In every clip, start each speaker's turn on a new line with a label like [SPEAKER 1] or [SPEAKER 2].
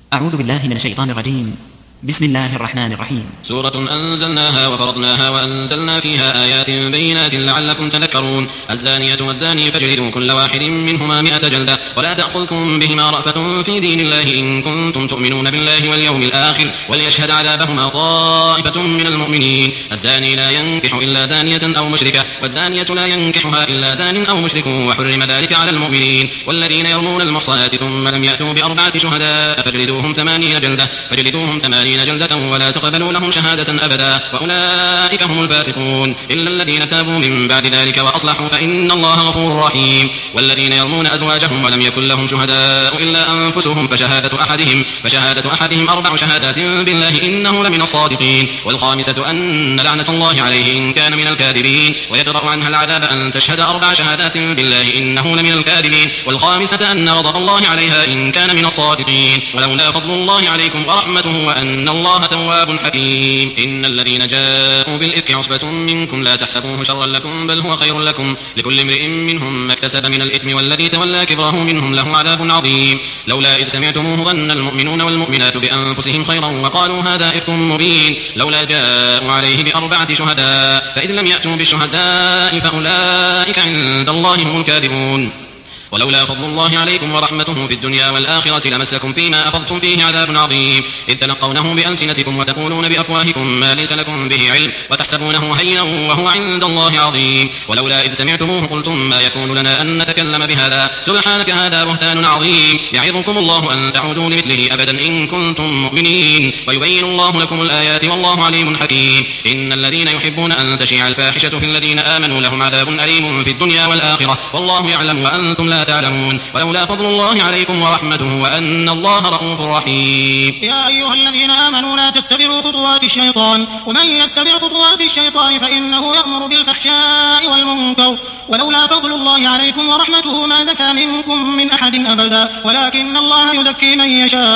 [SPEAKER 1] أعوذ بالله من الشيطان الرجيم. بسم الله الرحمن الرحيم.
[SPEAKER 2] سورة أنزلناها وفرضناها وأنزلنا فيها آيات بينات لعلكم تذكرون. الزانية والزاني فاجلدوا كل واحد منهما 100 جلدة ولا تأخذكم بهما رأفة في دين الله إن كنتم تؤمنون بالله واليوم الآخر وليشهد عذابهما طائفة من المؤمنين. الزاني لا ينكح إلا زانية أو مشركة والزانية لا ينكحها إلا زان أو مشرك وحرم ذلك على المؤمنين. والذين يرمون المحصنات ثم لم يأتوا ب4 شهداء فاجلدوهم 80 جلدة ولا تقبلوا لهم شهادة أبدا وأولئك هم الفاسقون إلا الذين تابوا من بعد ذلك وأصلحوا فإن الله غفور رحيم. والذين يرمون أزواجهم ولم يكن لهم شهداء إلا أنفسهم فشهادة أحدهم 4 شهادات بالله إنه لمن الصادقين. والخامسة أن لعنة الله عليه إن كان من الكاذبين ويدرأ عنها العذاب أن تشهد 4 شهادات بالله إنه لمن الكاذبين. والخامسة أن غضب الله عليها إن كان من الصادقين. ولولا فضل الله عليكم ورحمته وأن الله تواب حكيم. إن الذين جاءوا بالإفك عصبة منكم لا تحسبوه شرا لكم بل هو خير لكم لكل امرئ منهم ما اكتسب من الإثم والذي تولى كبره منهم له عذاب عظيم. لولا إذ سمعتموه ظن المؤمنون والمؤمنات بأنفسهم خيرا وقالوا هذا إفك مبين لولا جاءوا عليه ب4 شهداء فإذ لم يأتوا بالشهداء فأولئك عند الله هم الكاذبون. ولولا فضل الله عليكم ورحمته في الدنيا والآخرة لمسكم فيما أفضتم فيه عذاب عظيم إذ تلقونه بألسنتكم وتقولون بأفواهكم ما ليس لكم به علم وتحسبونه هينا وهو عند الله عظيم. ولولا إذ سمعتموه قلتم ما يكون لنا أن نتكلم بهذا سبحانك هذا بهتان عظيم يعظكم الله أن تعودوا لمثله أبدا إن كنتم مؤمنين ويبين الله لكم الآيات والله عليم حكيم. إن الذين يحبون أن تشيع الفاحشة في الذين آمنوا لهم عذاب أليم في الدنيا والآخرة والله يعلم وأنتم لا تعلمون. ولولا فضل الله عليكم ورحمته وأن الله رؤوف رحيم.
[SPEAKER 3] يا أيها الذين آمنوا لا تتبعوا خطوات الشيطان ومن يتبع خطوات الشيطان فإنه يأمر بالفحشاء والمنكر. ولولا فضل الله عليكم ورحمته ما زكى منكم من أحد أبدا ولكن الله يزكي من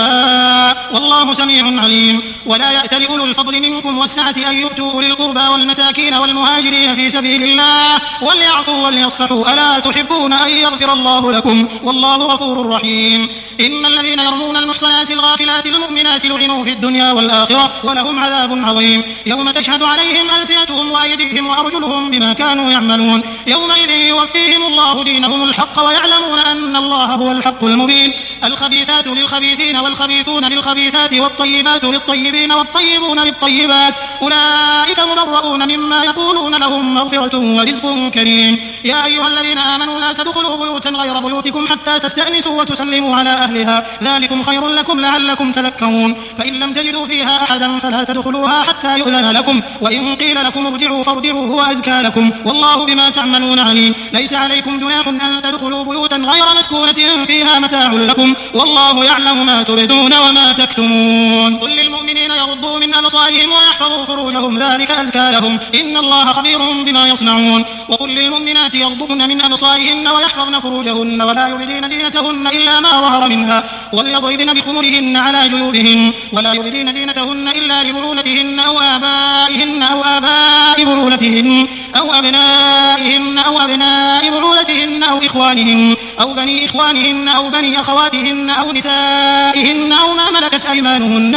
[SPEAKER 3] يشاء والله سميع عليم. ولا يأتل أولو الفضل منكم والسعة أن يؤتوا أولي القربى والمساكين والمهاجرين في سبيل الله وليعفوا وليصفحوا ألا تحبون أن يغفر الله لكم والله غفور رحيم. إن الذين يرمون المحصنات الغافلات المؤمنات لعنوا في الدنيا والآخرة ولهم عذاب عظيم يوم تشهد عليهم ألسنتهم وأيديهم وأرجلهم بما كانوا يعملون يومئذ يوفيهم الله دينهم الحق ويعلمون أن الله هو الحق المبين. الخبيثات للخبيثين والخبيثون للخبيثات والطيبات للطيبين والطيبون للطيبات أولئك مبرؤون مما يقولون لهم مغفرة ورزق كريم. يا أيها الذين آمنوا لا تدخلوا بيوتا غير بيوتكم حتى تستأنسوا وتسلموا على أهلها ذلكم خير لكم لعلكم تذكرون. فإن لم تجدوا فيها أحدا فلا تدخلوها حتى يؤذن لكم وإن قيل لكم ارجعوا فارجعوا هو أزكى لكم والله بما تعملون عليم. ليس عليكم جناح أن تدخلوا بيوتا غير مسكونة فيها متاع لكم والله يعلم ما تبدون وما تكتمون. قل للمؤمنين يغضوا من أبصارهم ويحفظوا فروجهم ذلك أزكى لهم إن الله خبير بما يصنعون. وقل للمؤمنات يغضبن من أبصارهن ويحفظن فروجهن ولا يبدين زينتهن إلا ما ظهر منها وليضربن بخمرهن على جيوبهن ولا يبدين زينتهن إلا لبعولتهن أو آبائهن أو آباء بعولتهن أو أبنائهن أو أبناء بعولتهن أو إخوانهن أو بني إخوانهن أو بني أخواتهن أو نسائهن أو ما ملكت أيمانهن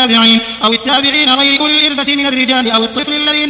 [SPEAKER 3] أو التابعين غير أولي الإربة من الرجال أو الطفل الذين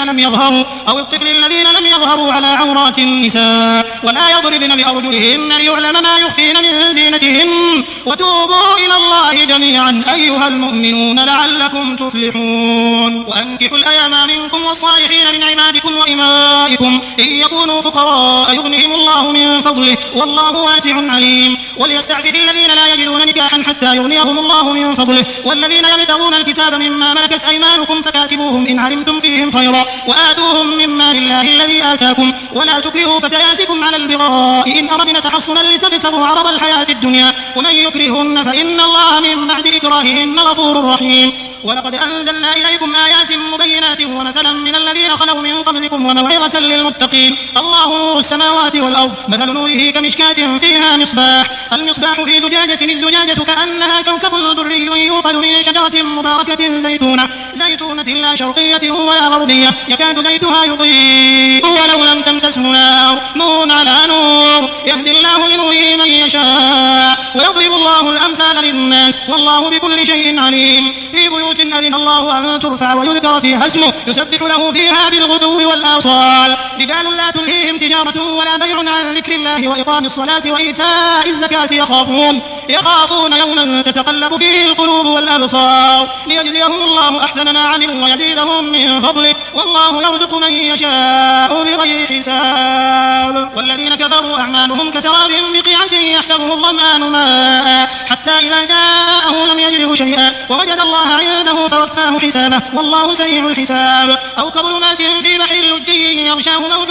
[SPEAKER 3] لم يظهروا على عورات النساء ولا يضربن بأرجلهن ليعلم ما يخفين من زينتهن وتوبوا إلى الله جميعا أيها المؤمنون لعلكم تفلحون. وأنكحوا الأيام منكم والصالحين من عبادكم وإمائكم إن يكونوا فقراء يغنهم الله من فضله والله واسع عليم. وليستعفف الذين لا يجدون نكاحا حتى يغنيهم الله من فضله والذين يبتغون الكتاب مما ملكت أيمانكم فكاتبوهم إن علمتم فيهم خيرا وآتوهم مما لله الذي آتاكم ولا تكرهوا فتياتكم على البغاء إن أردنا تحصنا لتبتغوا عرض الحياة الدنيا ومن يكرهن فإن الله من بعد إكراههن غفور رحيم. ولقد أنزلنا إليكم آيات مبينات ومثلا من الذين خلوا من قبلكم وموعظة للمتقين. الله نور السماوات والأرض مثل نوره كمشكاة فيها مصباح المصباح في زجاجة الزجاجة كأنها كوكب دري يوقد من شجرة مباركة زيتونة لا شرقية ولا غربية يكاد زيتها يضيء ولو لم تمسسه نار نور على نور يهدي الله لنوره من يشاء ويضرب الله الأمثال للناس والله بكل شيء عليم في بيوت أذن الله أن ترفع ويذكر فيها اسمه يسبح له فيها بالغدو والآصال رجال لا تلهيهم تجارة ولا بيع عن ذكر الله وإقام الصلاة وإيتاء الزكاة يخافون يوما تتقلب فيه القلوب والأبصار ليجزيهم الله أحسن ما عملوا ويزيدهم من فضله والله يرزق من يشاء بغير حساب. والذين كفروا أعمالهم كسراب بقيعة يحسبه الظمآن ماء حتى إذا جاءه لم يجده شيئا ووجد الله عنده فوفاه حسابه والله سريع الحساب. أو كظلمات في بحر لجي يغشاه موج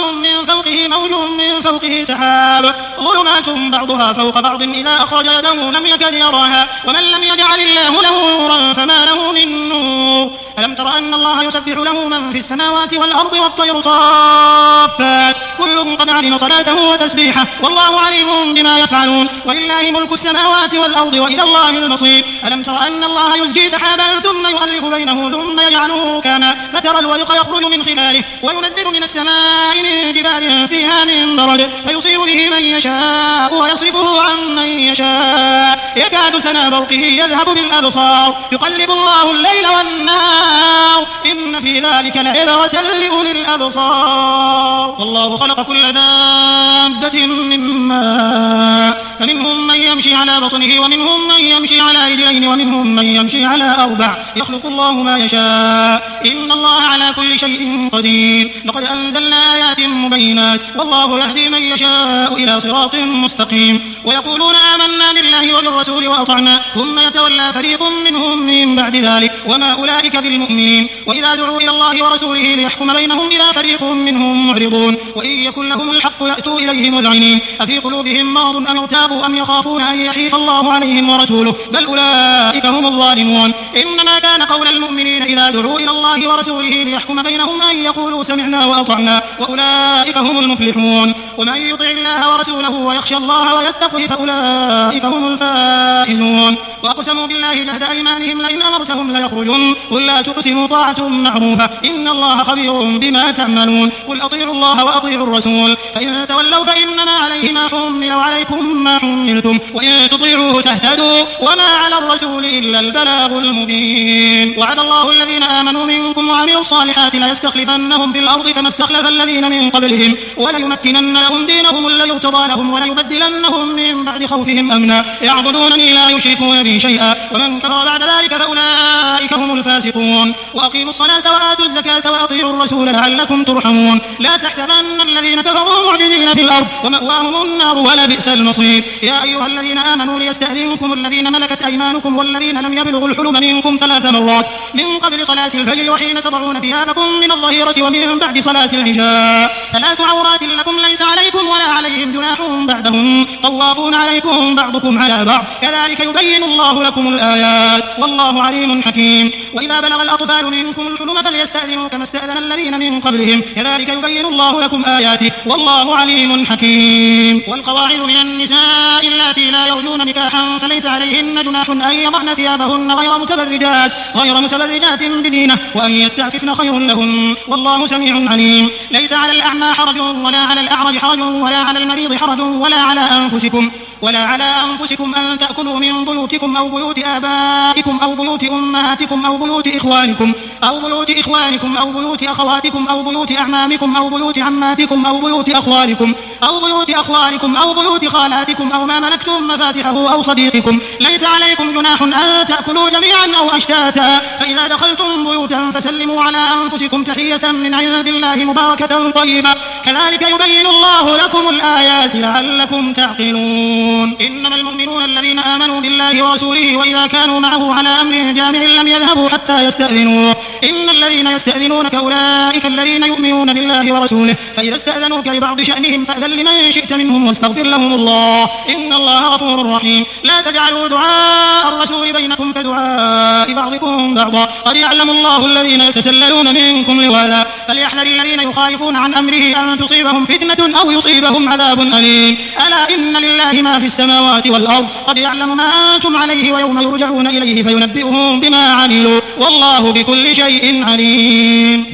[SPEAKER 3] من فوقه سحاب ظلمات بعضها فوق بعض إذا أخرج يده لم يكد يراها ومن لم يجعل الله له نورا فما له من نور. ألم تر أن الله يسبح له من في السماوات والأرض والطير صافات كل قد علم صلاته وتسبيحه والله عليم بما يفعلون ولله ملك السماوات والأرض وإلى الله المصير. ألم تر أن الله يزجي سحابا ثم يؤلف بينه ثم يجعله ركاما فترى الودق يخرج من خلاله وينزل من السماء من جبال فيها من برد فيصيب به من يشاء ويصرفه عن من يشاء يكاد سنا برقه يذهب بالأبصار يقلب الله الليل والنهار إن في ذلك لعبرة لأولي الأبصار. والله خلق كل دابة من ماء فمنهم من يمشي على بطنه ومنهم من يمشي على رجلين ومنهم من يمشي على أربع يخلق الله ما يشاء إن الله على كل شيء قدير. لقد أنزلنا آيات مبينات والله يهدي من يشاء إلى صراط مستقيم. ويقولون آمنا بالله وبالرسول وأطعنا ثم يتولى فريق منهم من بعد ذلك وما أولئك بالمؤمنين. وإذا دعوا إلى الله ورسوله ليحكم بينهم إذا فريق منهم معرضون وإن يكن لهم الحق يأتوا إليه مذعنين أفي قلوبهم مرض أم ارتابوا أم يخافون أن يحيف الله عليهم ورسوله بل أولئك هم الظالمون. إنما كان قول المؤمنين إذا دعوا إلى الله ورسوله ليحكم بينهم أن يقولوا سمعنا وأطعنا وأولئك هم المفلحون. ومن يطع الله ورسوله ويخشى الله ويتقه فأولئك هم الفائزون. وأقسموا بالله جهد أيمانهم لئن أمرتهم ليخرجون قل لا تقسموا طاعة معروفة إن الله خبير بما تعملون. قل أطيعوا الله وأطيعوا الرسول فإن تولوا فإنما عليه ما حمل وعليكم ما حملتم وإن تطيعوه تهتدوا وما على الرسول إلا البلاغ المبين. وعد الله الذين آمنوا منكم وعملوا الصالحات ليستخلفنهم في الأرض كما استخلف الذين من قبلهم وليمكنن لهم دينهم الذي ارتضى لهم وليبدلنهم من بعد خوفهم أمنا يعبدونني لا يشركون بي شيئا ومن كفر بعد ذلك فأولئك هم الفاسقون. وأقيموا الصلاة وآتوا الزكاة وأطيعوا الرسول لعلكم ترحمون. لا تحسبن الذين كفروا معجزين في الأرض ومأواهم النار ولبئس المصير. يا أيها الذين آمنوا ليستأذنكم الذين ملكت أيمانكم والذين لم يبلغوا الحلم منكم 3 مرات من قبل صلاة الفجر وحين تضعون ثيابكم من الظهيرة ومن بعد صلاة العشاء 3 عورات لكم ليس عليكم ولا عليهم جناح بعدهم طوافون عليكم بعضكم على بعض كذلك يبين الله لكم الآيات والله عليم حكيم. وإذا بلغ الأطفال منكم الحلم فليستأذنوا كما استأذن الذين من قبلهم كذلك يبين الله لكم آياته والله عليم حكيم. والقواعد من النساء اللاتي لا يرجون نكاحا فليس عليهن جناح أن يضعن ثيابهن غير متبرجات بزينة وأن يستعففن خير لهن والله سميع عليم. ليس على الأعمى حرج ولا على الأعرج حرج ولا على المريض حرج ولا على أنفسكم أن تأكلوا من بيوتكم أو بيوت آبائكم أو بيوت أمهاتكم أو بيوت إخوانكم أو بيوت أخواتكم أو بيوت أعمامكم أو بيوت عماتكم أو بيوت أخوالكم أو بيوت خالاتكم أو ما ملكتم مفاتحه أو صديقكم. ليس عليكم جناح أن تأكلوا جميعا أو أشتاتا فإذا دخلتم بيوتا فسلموا على أنفسكم تحية من عند الله مباركة طيبة كذلك يبين الله لكم الآيات لعلكم تعقلون. إنما المؤمنون الذين آمنوا بالله ورسوله وإذا كانوا معه على أمر جامع لم يذهبوا حتى يستأذنوه إن الذين يستأذنونك أولئك الذين يؤمنون بالله ورسوله فإذا استأذنوك لبعض شأنهم فأذن لمن شئت منهم واستغفر لهم الله إن الله غفور رحيم. لا تجعلوا دعاء الرسول بينكم كدعاء بعضكم بعضا قد يعلم الله الذين يتسللون منكم لواذا فليحذر الذين يخالفون عن أمره أن تصيبهم فتنة أو يصيبهم عذاب أليم. ألا إن لله ما في السماوات والأرض قد يعلم ما أنتم عليه ويوم يرجعون إليه فينبئهم بما عملوا والله بكل شيء شيء عليم.